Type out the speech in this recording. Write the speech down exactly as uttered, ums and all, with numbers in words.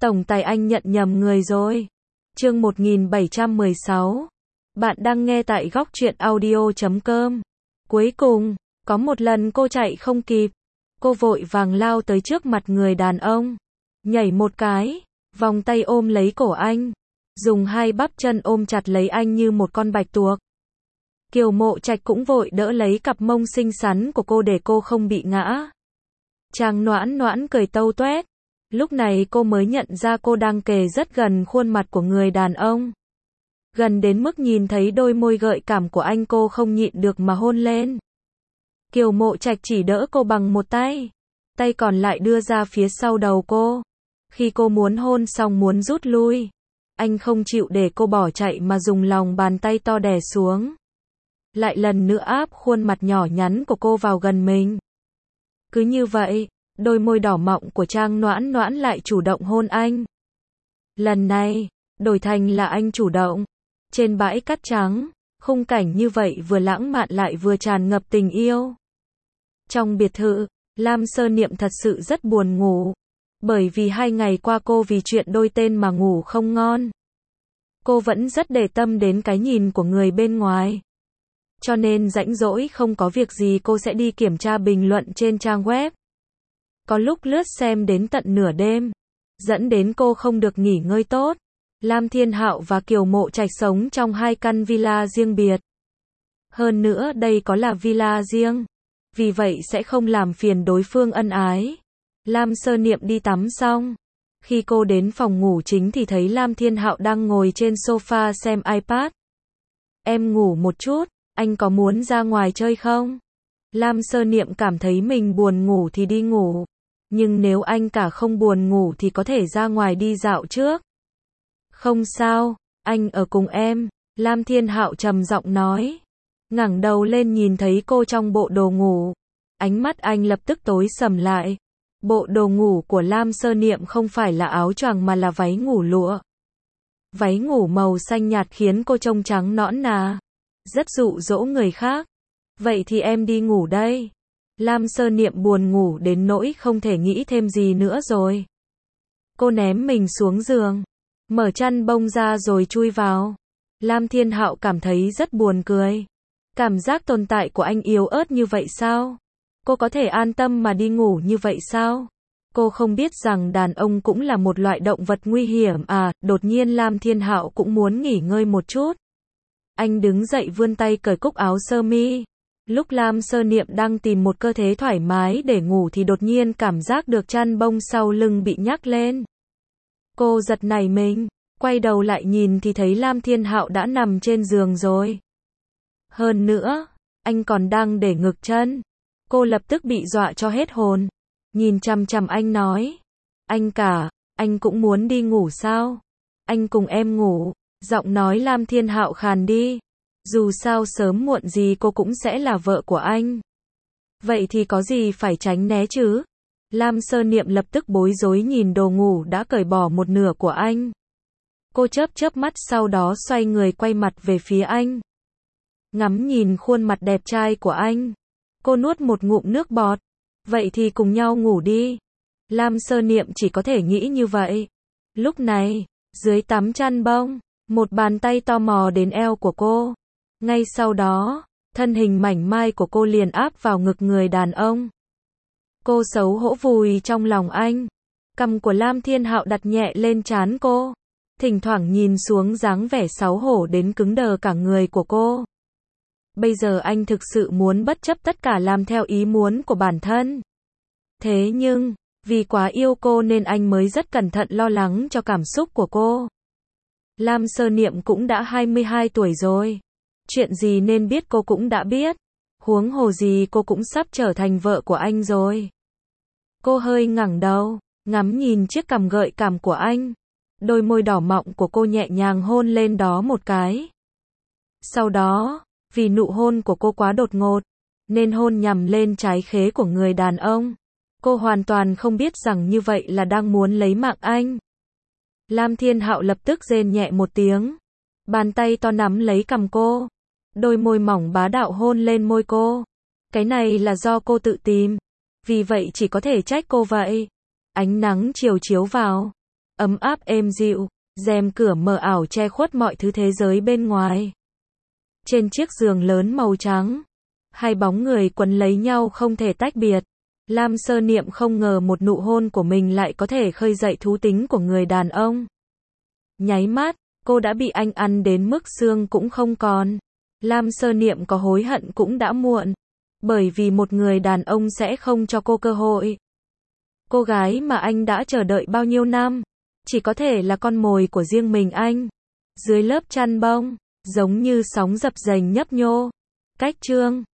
Tổng tài anh nhận nhầm người rồi. Chương một nghìn bảy trăm mười sáu. Bạn đang nghe tại góc truyện audio chấm com. Cuối cùng, có một lần cô chạy không kịp. Cô vội vàng lao tới trước mặt người đàn ông. Nhảy một cái, vòng tay ôm lấy cổ anh. Dùng hai bắp chân ôm chặt lấy anh như một con bạch tuộc. Kiều Mộ Trạch cũng vội đỡ lấy cặp mông xinh xắn của cô để cô không bị ngã. Trang Noãn Noãn cười tâu toét. Lúc này cô mới nhận ra cô đang kề rất gần khuôn mặt của người đàn ông. Gần đến mức nhìn thấy đôi môi gợi cảm của anh, cô không nhịn được mà hôn lên. Kiều Mộ Trạch chỉ đỡ cô bằng một tay. Tay còn lại đưa ra phía sau đầu cô. Khi cô muốn hôn xong muốn rút lui, anh không chịu để cô bỏ chạy mà dùng lòng bàn tay to đè xuống. Lại lần nữa áp khuôn mặt nhỏ nhắn của cô vào gần mình. Cứ như vậy, đôi môi đỏ mọng của Trang Noãn Noãn lại chủ động hôn anh. Lần này, đổi thành là anh chủ động. Trên bãi cát trắng, khung cảnh như vậy vừa lãng mạn lại vừa tràn ngập tình yêu. Trong biệt thự, Lam Sơ Niệm thật sự rất buồn ngủ. Bởi vì hai ngày qua cô vì chuyện đôi tên mà ngủ không ngon. Cô vẫn rất để tâm đến cái nhìn của người bên ngoài. Cho nên rảnh rỗi không có việc gì cô sẽ đi kiểm tra bình luận trên trang web. Có lúc lướt xem đến tận nửa đêm, dẫn đến cô không được nghỉ ngơi tốt. Lam Thiên Hạo và Kiều Mộ Trạch sống trong hai căn villa riêng biệt. Hơn nữa đây có là villa riêng, vì vậy sẽ không làm phiền đối phương ân ái. Lam Sơ Niệm đi tắm xong. Khi cô đến phòng ngủ chính thì thấy Lam Thiên Hạo đang ngồi trên sofa xem iPad. Em ngủ một chút, anh có muốn ra ngoài chơi không? Lam Sơ Niệm cảm thấy mình buồn ngủ thì đi ngủ. Nhưng nếu anh cả không buồn ngủ thì có thể ra ngoài đi dạo trước. Không sao, anh ở cùng em, Lam Thiên Hạo trầm giọng nói. Ngẩng đầu lên nhìn thấy cô trong bộ đồ ngủ. Ánh mắt anh lập tức tối sầm lại. Bộ đồ ngủ của Lam Sơ Niệm không phải là áo choàng mà là váy ngủ lụa. Váy ngủ màu xanh nhạt khiến cô trông trắng nõn nà. Rất dụ dỗ người khác. Vậy thì em đi ngủ đây. Lam Sơ Niệm buồn ngủ đến nỗi không thể nghĩ thêm gì nữa rồi. Cô ném mình xuống giường, mở chăn bông ra rồi chui vào. Lam Thiên Hạo cảm thấy rất buồn cười. Cảm giác tồn tại của anh yếu ớt như vậy sao? Cô có thể an tâm mà đi ngủ như vậy sao? Cô không biết rằng đàn ông cũng là một loại động vật nguy hiểm à. Đột nhiên Lam Thiên Hạo cũng muốn nghỉ ngơi một chút. Anh đứng dậy vươn tay cởi cúc áo sơ mi. Lúc Lam Sơ Niệm đang tìm một cơ thế thoải mái để ngủ thì đột nhiên cảm giác được chăn bông sau lưng bị nhắc lên. Cô giật nảy mình, quay đầu lại nhìn thì thấy Lam Thiên Hạo đã nằm trên giường rồi. Hơn nữa, anh còn đang để ngực chân. Cô lập tức bị dọa cho hết hồn. Nhìn chằm chằm anh nói. Anh cả, anh cũng muốn đi ngủ sao? Anh cùng em ngủ. Giọng nói Lam Thiên Hạo khàn đi. Dù sao sớm muộn gì cô cũng sẽ là vợ của anh. Vậy thì có gì phải tránh né chứ? Lam Sơ Niệm lập tức bối rối nhìn đồ ngủ đã cởi bỏ một nửa của anh. Cô chớp chớp mắt sau đó xoay người quay mặt về phía anh. Ngắm nhìn khuôn mặt đẹp trai của anh. Cô nuốt một ngụm nước bọt. Vậy thì cùng nhau ngủ đi. Lam Sơ Niệm chỉ có thể nghĩ như vậy. Lúc này, dưới tấm chăn bông, một bàn tay to mò đến eo của cô. Ngay sau đó, thân hình mảnh mai của cô liền áp vào ngực người đàn ông. Cô xấu hổ vùi trong lòng anh. Cằm của Lam Thiên Hạo đặt nhẹ lên trán cô. Thỉnh thoảng nhìn xuống dáng vẻ xấu hổ đến cứng đờ cả người của cô. Bây giờ anh thực sự muốn bất chấp tất cả làm theo ý muốn của bản thân. Thế nhưng, vì quá yêu cô nên anh mới rất cẩn thận lo lắng cho cảm xúc của cô. Lam Sơ Niệm cũng đã hai mươi hai tuổi rồi. Chuyện gì nên biết cô cũng đã biết. Huống hồ gì cô cũng sắp trở thành vợ của anh rồi. Cô hơi ngẩng đầu, ngắm nhìn chiếc cằm gợi cảm của anh. Đôi môi đỏ mọng của cô nhẹ nhàng hôn lên đó một cái. Sau đó, vì nụ hôn của cô quá đột ngột, nên hôn nhằm lên trái khế của người đàn ông. Cô hoàn toàn không biết rằng như vậy là đang muốn lấy mạng anh. Lam Thiên Hạo lập tức rên nhẹ một tiếng. Bàn tay to nắm lấy cằm cô. Đôi môi mỏng bá đạo hôn lên môi cô. Cái này là do cô tự tìm. Vì vậy chỉ có thể trách cô vậy. Ánh nắng chiều chiếu vào. ấm áp êm dịu, rèm cửa mờ ảo che khuất mọi thứ thế giới bên ngoài. Trên chiếc giường lớn màu trắng, hai bóng người quấn lấy nhau không thể tách biệt. Lam Sơ Niệm không ngờ một nụ hôn của mình lại có thể khơi dậy thú tính của người đàn ông. Nháy mắt, cô đã bị anh ăn đến mức xương cũng không còn. Lam Sơ Niệm có hối hận cũng đã muộn, bởi vì một người đàn ông sẽ không cho cô cơ hội. Cô gái mà anh đã chờ đợi bao nhiêu năm, chỉ có thể là con mồi của riêng mình anh. Dưới lớp chăn bông, giống như sóng dập dềnh nhấp nhô. Cách chương